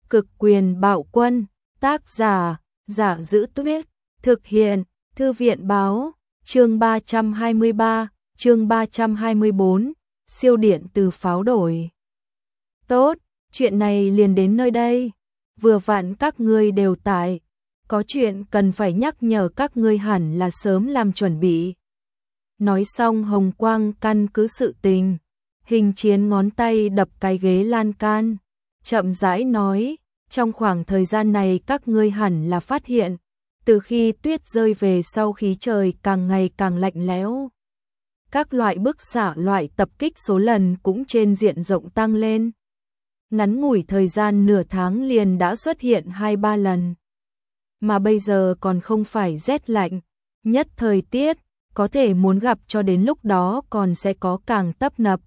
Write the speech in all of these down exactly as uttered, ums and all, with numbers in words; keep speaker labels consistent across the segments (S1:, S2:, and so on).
S1: Cực quyền bạo quân, tác giả, Giả Giữ Tuyết, thực hiện, Thư viện báo, chương ba trăm hai mươi ba, chương ba trăm hai mươi bốn, siêu điện từ pháo đổi. Tốt, chuyện này liền đến nơi đây, vừa vặn các ngươi đều tại, có chuyện cần phải nhắc nhở các ngươi hẳn là sớm làm chuẩn bị. Nói xong Hồng Quang căn cứ sự tình, Hình Chiến ngón tay đập cái ghế lan can, chậm rãi nói, trong khoảng thời gian này các ngươi hẳn là phát hiện, từ khi tuyết rơi về sau khí trời càng ngày càng lạnh lẽo. Các loại bức xạ loại tập kích số lần cũng trên diện rộng tăng lên. Ngắn ngủi thời gian nửa tháng liền đã xuất hiện hai ba lần. Mà bây giờ còn không phải rét lạnh, nhất thời tiết, có thể muốn gặp cho đến lúc đó còn sẽ có càng tấp nập.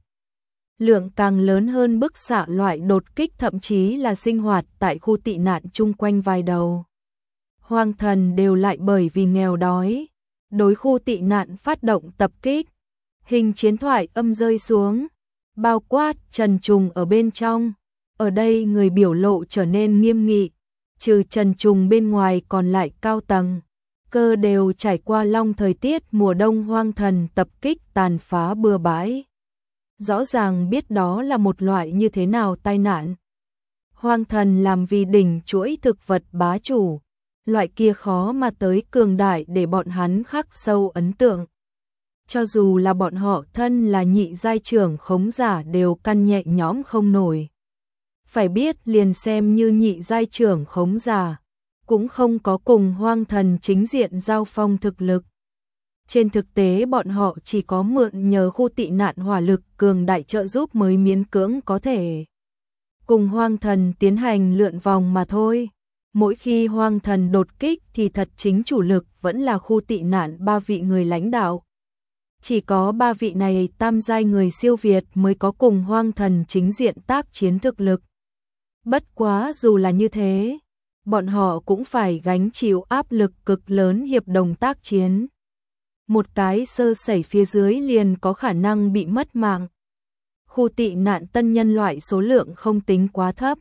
S1: Lượng càng lớn hơn bức xạ loại đột kích thậm chí là sinh hoạt tại khu tị nạn chung quanh vài đầu. Hoang thần đều lại bởi vì nghèo đói, đối khu tị nạn phát động tập kích. Hình Chiến thoại âm rơi xuống, bao quát Trần Trùng ở bên trong. Ở đây người biểu lộ trở nên nghiêm nghị, trừ Trần Trùng bên ngoài còn lại cao tầng. Cơ đều trải qua long thời tiết mùa đông hoang thần tập kích tàn phá bừa bãi. Rõ ràng biết đó là một loại như thế nào tai nạn. Hoang thần làm vì đỉnh chuỗi thực vật bá chủ, loại kia khó mà tới cường đại để bọn hắn khắc sâu ấn tượng. Cho dù là bọn họ thân là nhị giai trưởng khống giả đều căn nhẹ nhõm không nổi. Phải biết liền xem như nhị giai trưởng khống giả, cũng không có cùng hoang thần chính diện giao phong thực lực. Trên thực tế bọn họ chỉ có mượn nhờ khu tị nạn hỏa lực cường đại trợ giúp mới miễn cưỡng có thể cùng hoang thần tiến hành lượn vòng mà thôi. Mỗi khi hoang thần đột kích thì thật chính chủ lực vẫn là khu tị nạn ba vị người lãnh đạo. Chỉ có ba vị này tam giai người siêu việt mới có cùng hoang thần chính diện tác chiến thực lực. Bất quá dù là như thế, bọn họ cũng phải gánh chịu áp lực cực lớn hiệp đồng tác chiến. Một cái sơ sẩy phía dưới liền có khả năng bị mất mạng. Khu tị nạn tân nhân loại số lượng không tính quá thấp.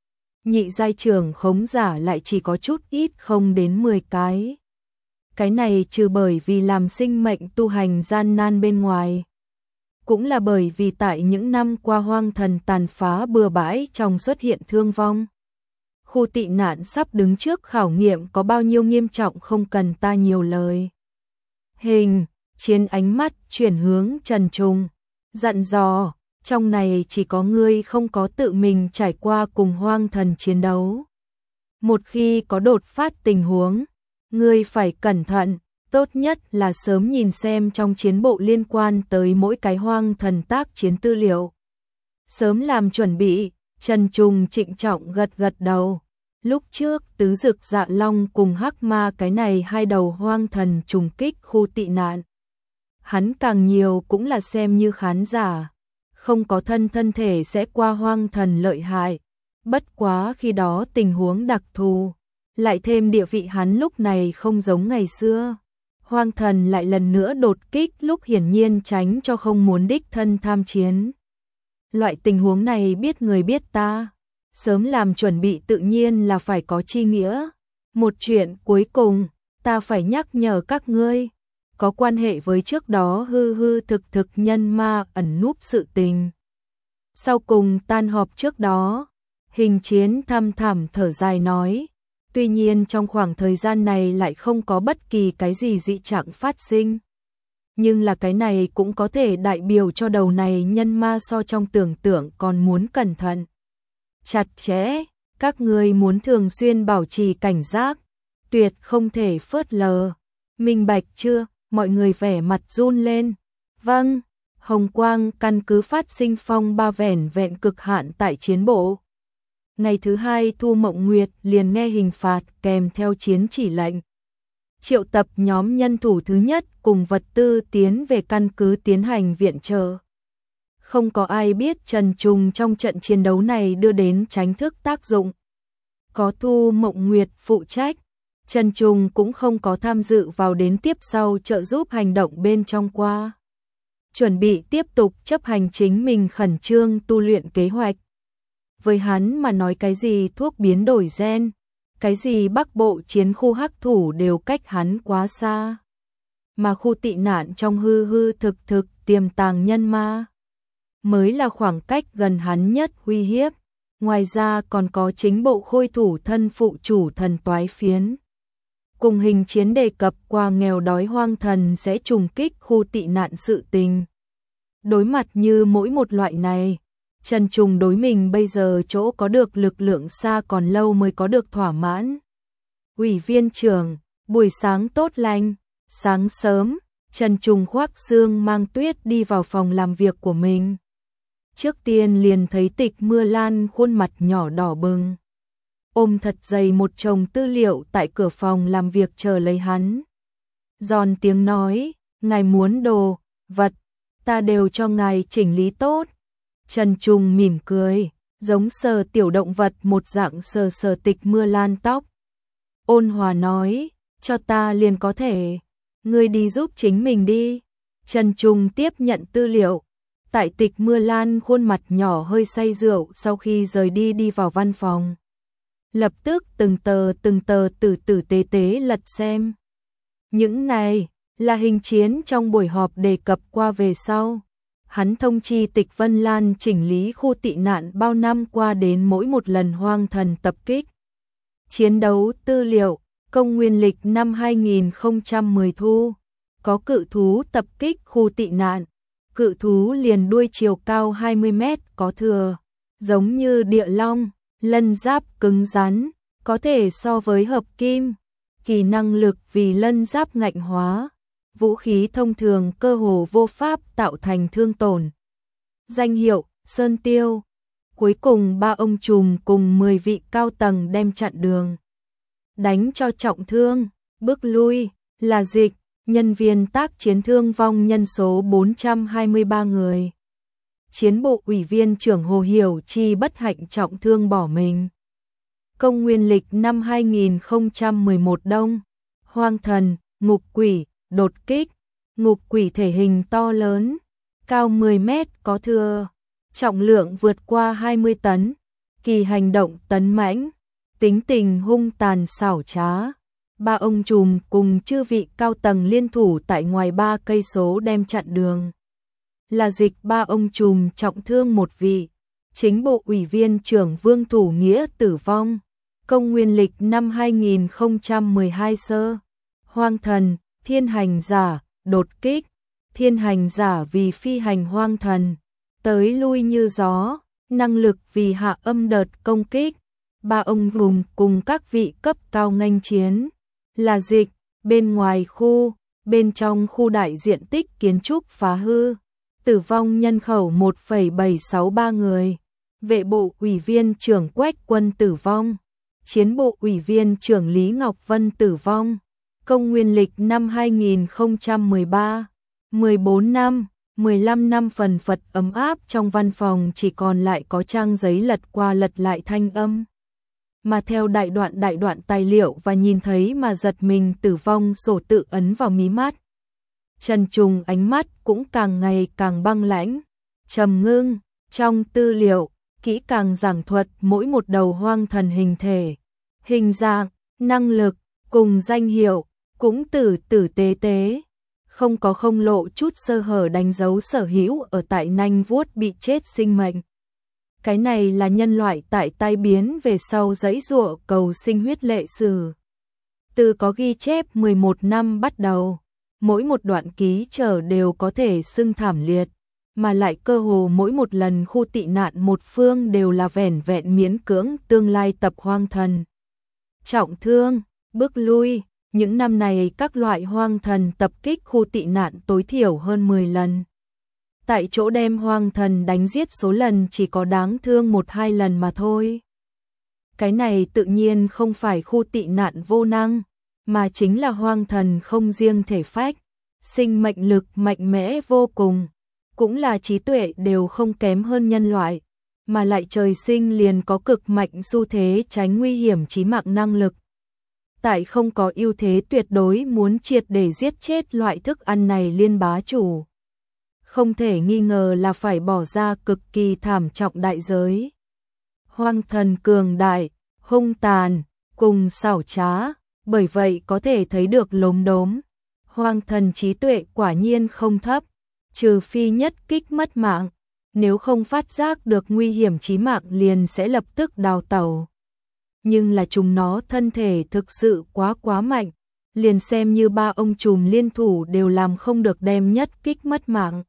S1: Nhị giai trưởng khống giả lại chỉ có chút ít không đến mười cái. Cái này trừ bởi vì làm sinh mệnh tu hành gian nan bên ngoài. Cũng là bởi vì tại những năm qua hoang thần tàn phá bừa bãi trong xuất hiện thương vong. Khu tị nạn sắp đứng trước khảo nghiệm có bao nhiêu nghiêm trọng không cần ta nhiều lời. Hình Chiến ánh mắt chuyển hướng Trần Trùng, dặn dò, trong này chỉ có ngươi không có tự mình trải qua cùng hoang thần chiến đấu. Một khi có đột phát tình huống, ngươi phải cẩn thận, tốt nhất là sớm nhìn xem trong chiến bộ liên quan tới mỗi cái hoang thần tác chiến tư liệu. Sớm làm chuẩn bị, Trần Trùng trịnh trọng gật gật đầu. Lúc trước tứ dực dạ long cùng hắc ma cái này hai đầu hoang thần trùng kích khu tị nạn. Hắn càng nhiều cũng là xem như khán giả, không có thân thân thể sẽ qua hoang thần lợi hại. Bất quá khi đó tình huống đặc thù, lại thêm địa vị hắn lúc này không giống ngày xưa. Hoang thần lại lần nữa đột kích lúc hiển nhiên tránh cho không muốn đích thân tham chiến. Loại tình huống này biết người biết ta. Sớm làm chuẩn bị tự nhiên là phải có chi nghĩa. Một chuyện cuối cùng, ta phải nhắc nhở các ngươi, có quan hệ với trước đó hư hư thực thực nhân ma ẩn núp sự tình. Sau cùng tan họp trước đó, Hình Chiến thăm thẳm thở dài nói, tuy nhiên trong khoảng thời gian này lại không có bất kỳ cái gì dị trạng phát sinh. Nhưng là cái này cũng có thể đại biểu cho đầu này nhân ma so trong tưởng tượng còn muốn cẩn thận. Chặt chẽ, các ngươi muốn thường xuyên bảo trì cảnh giác, tuyệt không thể phớt lờ. Minh bạch chưa? Mọi người vẻ mặt run lên. Vâng, Hồng Quang căn cứ phát sinh phong ba vẻn vẹn cực hạn tại chiến bộ. Ngày thứ hai Thu Mộng Nguyệt liền nghe hình phạt kèm theo chiến chỉ lệnh. Triệu tập nhóm nhân thủ thứ nhất cùng vật tư tiến về căn cứ tiến hành viện trợ. Không có ai biết Trần Trùng trong trận chiến đấu này đưa đến tránh thức tác dụng. Có Thu Mộng Nguyệt phụ trách, Trần Trùng cũng không có tham dự vào đến tiếp sau trợ giúp hành động bên trong qua. Chuẩn bị tiếp tục chấp hành chính mình khẩn trương tu luyện kế hoạch. với hắn mà nói cái gì thuốc biến đổi gen, cái gì Bắc Bộ chiến khu hắc thủ đều cách hắn quá xa. Mà khu tị nạn trong hư hư thực thực tiềm tàng nhân ma mới là khoảng cách gần hắn nhất uy hiếp. Ngoài ra còn có chính bộ khôi thủ thân phụ chủ thần toái phiến. Cùng hình chiến đề cập qua nghèo đói hoang thần sẽ trùng kích khu tị nạn sự tình. Đối mặt như mỗi một loại này, Trần Trùng đối mình bây giờ chỗ có được lực lượng xa còn lâu mới có được thỏa mãn. Ủy viên trưởng, buổi sáng tốt lành, sáng sớm, Trần Trùng khoác sương mang tuyết đi vào phòng làm việc của mình. Trước tiên liền thấy Tịch Mưa Lan khuôn mặt nhỏ đỏ bừng, ôm thật dày một chồng tư liệu tại cửa phòng làm việc chờ lấy hắn. Giòn tiếng nói, ngài muốn đồ, vật, ta đều cho ngài chỉnh lý tốt. Trần Trùng mỉm cười, giống sờ tiểu động vật một dạng sờ sờ Tịch Mưa Lan tóc. Ôn hòa nói, cho ta liền có thể, ngươi đi giúp chính mình đi. Trần Trùng tiếp nhận tư liệu. Tại Tịch Mưa Lan khuôn mặt nhỏ hơi say rượu sau khi rời đi đi vào văn phòng. Lập tức từng tờ từng tờ tử tử tế tế lật xem. Những này là hình chiến trong buổi họp đề cập qua về sau. Hắn thông chi Tịch Vân Lan chỉnh lý khu tị nạn bao năm qua đến mỗi một lần hoang thần tập kích. Chiến đấu tư liệu, công nguyên lịch năm hai nghìn không trăm mười thu, có cự thú tập kích khu tị nạn. Cự thú liền đuôi chiều cao hai mươi mét có thừa, giống như địa long, lân giáp cứng rắn, có thể so với hợp kim, kỳ năng lực vì lân giáp ngạnh hóa, vũ khí thông thường cơ hồ vô pháp tạo thành thương tổn. Danh hiệu, Sơn Tiêu. Cuối cùng ba ông trùm cùng mười vị cao tầng đem chặn đường. Đánh cho trọng thương, bước lui, là dịch. Nhân viên tác chiến thương vong nhân số bốn trăm hai mươi ba người. Chiến bộ ủy viên trưởng Hồ Hiểu Chi bất hạnh trọng thương bỏ mình. Công nguyên lịch năm hai nghìn không trăm mười một đông, hoang thần, ngục quỷ, đột kích. Ngục quỷ thể hình to lớn, cao mười mét có thừa, trọng lượng vượt qua hai mươi tấn, kỳ hành động tấn mãnh, tính tình hung tàn xảo trá. Ba ông trùm cùng chư vị cao tầng liên thủ tại ngoài ba cây số đem chặn đường. Là dịch ba ông trùm trọng thương một vị, chính bộ ủy viên trưởng Vương Thủ Nghĩa tử vong. Công nguyên lịch năm hai nghìn không trăm mười hai sơ. Hoang thần, thiên hành giả, đột kích. Thiên hành giả vì phi hành hoang thần, tới lui như gió, năng lực vì hạ âm đợt công kích. Ba ông trùm cùng các vị cấp cao nghênh chiến. Là dịch, bên ngoài khu, bên trong khu đại diện tích kiến trúc phá hư, tử vong nhân khẩu một phẩy bảy sáu ba người. Vệ bộ ủy viên trưởng Quách Quân tử vong, chiến bộ ủy viên trưởng Lý Ngọc Vân tử vong. Công nguyên lịch năm hai nghìn không trăm mười ba, mười bốn năm, mười lăm năm phần phật ấm áp trong văn phòng chỉ còn lại có trang giấy lật qua lật lại thanh âm. Mà theo đại đoạn đại đoạn tài liệu và nhìn thấy mà giật mình tử vong sổ tự ấn vào mí mắt. Trần Trùng ánh mắt cũng càng ngày càng băng lãnh, trầm ngưng, trong tư liệu, kỹ càng giảng thuật mỗi một đầu hoang thần hình thể, hình dạng, năng lực, cùng danh hiệu, cũng tử tử tế tế, không có không lộ chút sơ hở đánh dấu sở hữu ở tại nanh vuốt bị chết sinh mệnh. Cái này là nhân loại tại tai biến về sau giãy giụa cầu sinh huyết lệ sử. Từ có ghi chép mười một năm bắt đầu, mỗi một đoạn ký trở đều có thể xưng thảm liệt, mà lại cơ hồ mỗi một lần khu tị nạn một phương đều là vẻn vẹn miễn cưỡng tương lai tập hoang thần. Trọng thương, bước lui, những năm này các loại hoang thần tập kích khu tị nạn tối thiểu hơn mười lần. Tại chỗ đem hoang thần đánh giết số lần chỉ có đáng thương một hai lần mà thôi. Cái này tự nhiên không phải khu tị nạn vô năng, mà chính là hoang thần không riêng thể phách, sinh mệnh lực mạnh mẽ vô cùng, cũng là trí tuệ đều không kém hơn nhân loại, mà lại trời sinh liền có cực mạnh xu thế tránh nguy hiểm chí mạng năng lực. Tại không có ưu thế tuyệt đối muốn triệt để giết chết loại thức ăn này liên bá chủ, không thể nghi ngờ là phải bỏ ra cực kỳ thảm trọng đại giới. Hoang thần cường đại, hung tàn, cùng xảo trá, bởi vậy có thể thấy được lốm đốm. Hoang thần trí tuệ quả nhiên không thấp, trừ phi nhất kích mất mạng, nếu không phát giác được nguy hiểm chí mạng liền sẽ lập tức đào tẩu. Nhưng là chúng nó thân thể thực sự quá quá mạnh, liền xem như ba ông trùm liên thủ đều làm không được đem nhất kích mất mạng.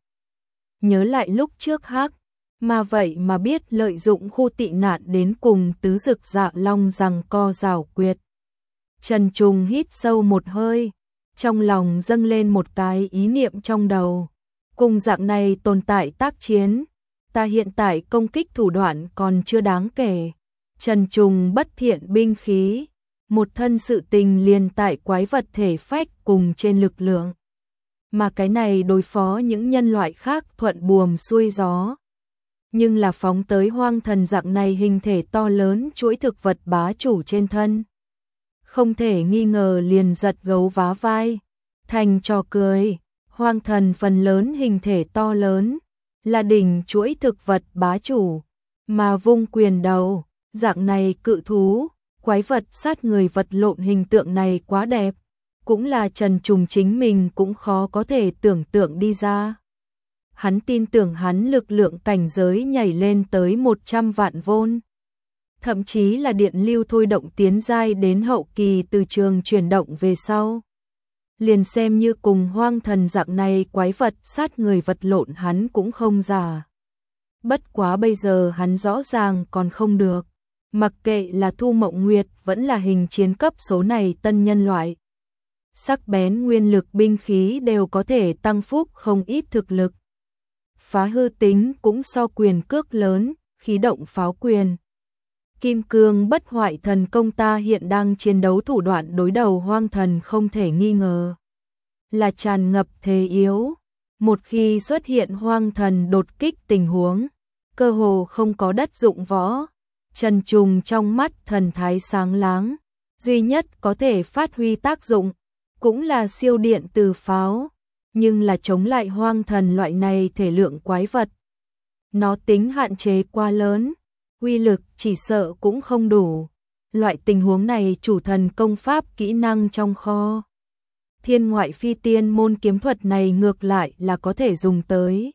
S1: Nhớ lại lúc trước Hắc mà vậy mà biết lợi dụng khu tị nạn đến cùng tứ dực Dạ Long giằng co giảo quyệt. Trần Trùng hít sâu một hơi, trong lòng dâng lên một cái ý niệm trong đầu. Cùng dạng này tồn tại tác chiến, ta hiện tại công kích thủ đoạn còn chưa đáng kể. Trần Trùng bất thiện binh khí, một thân sự tình liền tại quái vật thể phách cùng trên lực lượng. Mà cái này đối phó những nhân loại khác thuận buồm xuôi gió. Nhưng là phóng tới hoang thần dạng này hình thể to lớn chuỗi thực vật bá chủ trên thân. Không thể nghi ngờ liền giật gấu vá vai, thành trò cười. Hoang thần phần lớn hình thể to lớn, là đỉnh chuỗi thực vật bá chủ, mà vung quyền đầu, dạng này cự thú, quái vật sát người vật lộn hình tượng này quá đẹp, cũng là Trần Trùng chính mình cũng khó có thể tưởng tượng đi ra. Hắn tin tưởng hắn lực lượng cảnh giới nhảy lên tới một trăm vạn vôn. Thậm chí là điện lưu thôi động tiến giai đến hậu kỳ từ trường chuyển động về sau. Liền xem như cùng hoang thần dạng này quái vật sát người vật lộn hắn cũng không giả. Bất quá bây giờ hắn rõ ràng còn không được. Mặc kệ là Thu Mộng Nguyệt vẫn là hình chiến cấp số này tân nhân loại. Sắc bén nguyên lực binh khí đều có thể tăng phúc không ít thực lực. Phá hư tính cũng so quyền cước lớn, khí động pháo quyền. Kim cương bất hoại thần công ta hiện đang chiến đấu thủ đoạn đối đầu hoang thần không thể nghi ngờ. Là tràn ngập thế yếu. Một khi xuất hiện hoang thần đột kích tình huống, cơ hồ không có đất dụng võ. Trần Trùng trong mắt thần thái sáng láng, duy nhất có thể phát huy tác dụng, cũng là siêu điện từ pháo, nhưng là chống lại hoang thần loại này thể lượng quái vật. Nó tính hạn chế quá lớn, uy lực chỉ sợ cũng không đủ. Loại tình huống này chủ thần công pháp kỹ năng trong kho. Thiên ngoại phi tiên môn kiếm thuật này ngược lại là có thể dùng tới.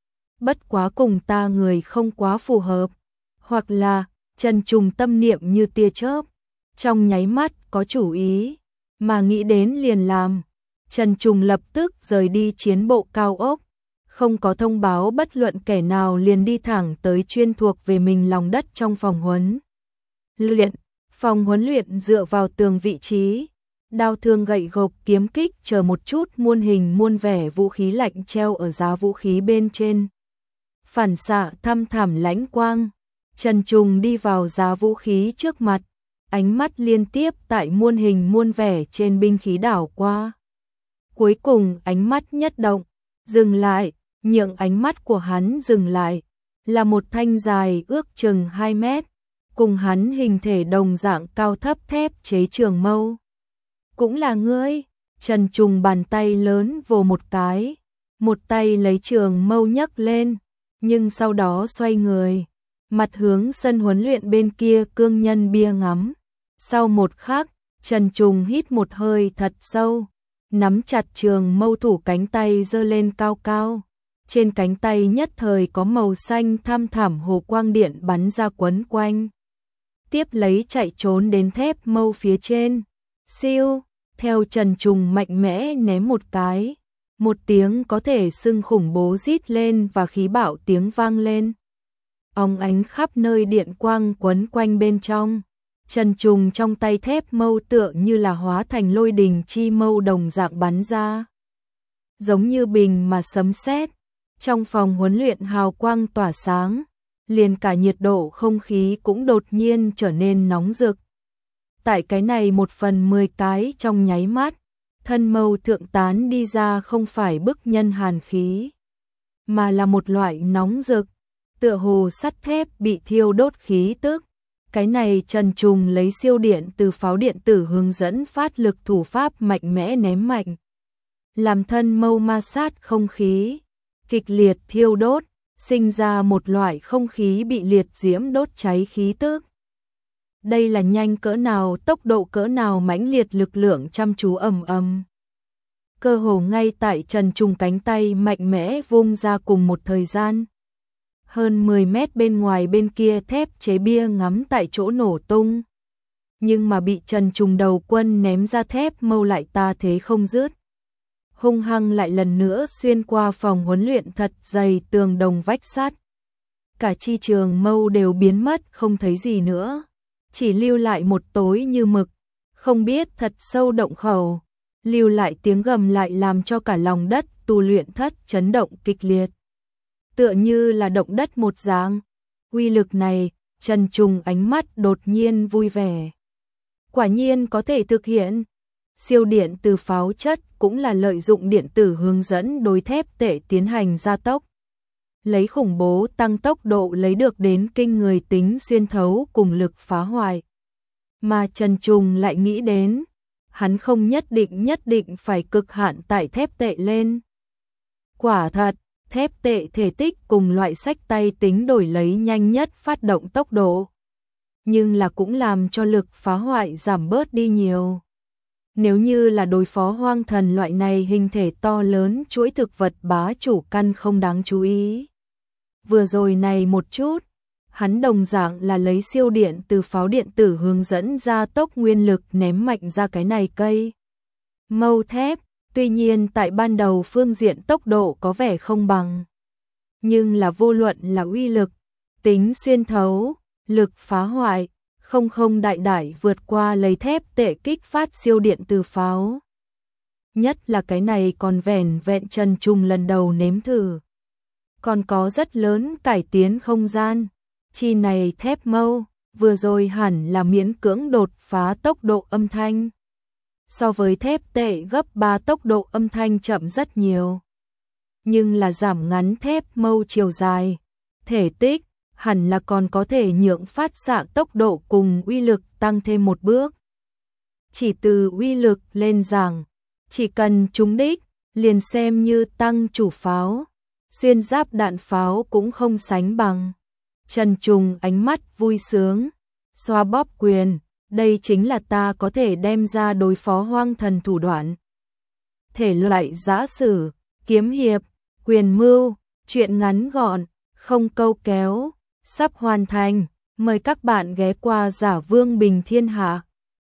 S1: Bất quá cùng ta người không quá phù hợp, hoặc là Trần Trùng tâm niệm như tia chớp, trong nháy mắt có chủ ý, mà nghĩ đến liền làm. Trần Trùng lập tức rời đi chiến bộ cao ốc, không có thông báo bất luận kẻ nào liền đi thẳng tới chuyên thuộc về mình lòng đất trong phòng huấn luyện. Phòng huấn luyện dựa vào tường vị trí, đao thương gậy gộc kiếm kích chờ một chút muôn hình muôn vẻ vũ khí lạnh treo ở giá vũ khí bên trên. Phản xạ thăm thẳm lãnh quang. Trần Trùng đi vào giá vũ khí trước mặt, ánh mắt liên tiếp tại muôn hình muôn vẻ trên binh khí đảo qua. Cuối cùng ánh mắt nhất động, dừng lại, nhượng ánh mắt của hắn dừng lại, là một thanh dài ước chừng hai mét, cùng hắn hình thể đồng dạng cao thấp thép chế trường mâu. Cũng là ngươi. Trần Trùng bàn tay lớn vồ một cái, một tay lấy trường mâu nhấc lên, nhưng sau đó xoay người, mặt hướng sân huấn luyện bên kia cương nhân bia ngắm. Sau một khắc, Trần Trùng hít một hơi thật sâu, nắm chặt trường mâu thủ cánh tay giơ lên cao cao. Trên cánh tay nhất thời có màu xanh thăm thẳm hồ quang điện bắn ra quấn quanh. Tiếp lấy chạy trốn đến thép mâu phía trên. Siêu, theo Trần Trùng mạnh mẽ ném một cái. Một tiếng có thể xưng khủng bố rít lên và khí bạo tiếng vang lên. Óng ánh khắp nơi điện quang quấn quanh bên trong. Trần Trùng trong tay thép mâu tựa như là hóa thành lôi đình chi mâu đồng dạng bắn ra. Giống như bình mà sấm sét. Trong phòng huấn luyện hào quang tỏa sáng, liền cả nhiệt độ không khí cũng đột nhiên trở nên nóng rực. Tại cái này một phần mười cái trong nháy mắt, thân mâu thượng tán đi ra không phải bức nhân hàn khí, mà là một loại nóng rực, tựa hồ sắt thép bị thiêu đốt khí tức. Cái này Trần Trùng lấy siêu điện từ pháo điện tử hướng dẫn phát lực thủ pháp mạnh mẽ ném mạnh, làm thân mâu ma sát không khí, kịch liệt thiêu đốt, sinh ra một loại không khí bị liệt diễm đốt cháy khí tức. Đây là nhanh cỡ nào, tốc độ cỡ nào, mãnh liệt lực lượng chăm chú ầm ầm. Cơ hồ ngay tại Trần Trùng cánh tay mạnh mẽ vung ra cùng một thời gian. Hơn mười mét bên ngoài bên kia thép chế bia ngắm tại chỗ nổ tung. Nhưng mà bị Trần Trùng đầu quân ném ra thép mâu lại ta thế không dứt. Hung hăng lại lần nữa xuyên qua phòng huấn luyện thật dày tường đồng vách sắt. Cả chi trường mâu đều biến mất không thấy gì nữa. Chỉ lưu lại một tối như mực, không biết thật sâu động khẩu. Lưu lại tiếng gầm lại làm cho cả lòng đất tu luyện thất chấn động kịch liệt. Tựa như là động đất một dạng. Uy lực này, Trần Trùng ánh mắt đột nhiên vui vẻ. Quả nhiên có thể thực hiện. Siêu điện từ pháo chất cũng là lợi dụng điện tử hướng dẫn đối thép tệ tiến hành gia tốc. Lấy khủng bố tăng tốc độ lấy được đến kinh người tính xuyên thấu cùng lực phá hoại. Mà Trần Trùng lại nghĩ đến, hắn không nhất định nhất định phải cực hạn tại thép tệ lên. Quả thật, thép tệ thể tích cùng loại sách tay tính đổi lấy nhanh nhất phát động tốc độ. Nhưng là cũng làm cho lực phá hoại giảm bớt đi nhiều. Nếu như là đối phó hoang thần loại này hình thể to lớn chuỗi thực vật bá chủ căn không đáng chú ý. Vừa rồi này một chút, hắn đồng dạng là lấy siêu điện từ pháo điện tử hướng dẫn ra tốc nguyên lực ném mạnh ra cái này cây mâu thép, tuy nhiên tại ban đầu phương diện tốc độ có vẻ không bằng. Nhưng là vô luận là uy lực, tính xuyên thấu, lực phá hoại, không không đại đại vượt qua lấy thép tệ kích phát siêu điện từ pháo. Nhất là cái này còn vẻn vẹn Trần Trùng lần đầu nếm thử. Còn có rất lớn cải tiến không gian. Chi này thép mâu, vừa rồi hẳn là miễn cưỡng đột phá tốc độ âm thanh. So với thép tệ gấp ba tốc độ âm thanh chậm rất nhiều. Nhưng là giảm ngắn thép mâu chiều dài, thể tích, hẳn là còn có thể nhượng phát xạ tốc độ cùng uy lực tăng thêm một bước. Chỉ từ uy lực lên giảng, chỉ cần trúng đích, liền xem như tăng chủ pháo, xuyên giáp đạn pháo cũng không sánh bằng. Trần Trùng ánh mắt vui sướng, xoa bóp quyền, đây chính là ta có thể đem ra đối phó hoang thần thủ đoạn. Thể loại giã sử, kiếm hiệp, quyền mưu, truyện ngắn gọn, không câu kéo, sắp hoàn thành, mời các bạn ghé qua Giả Vương Bình Thiên Hạ.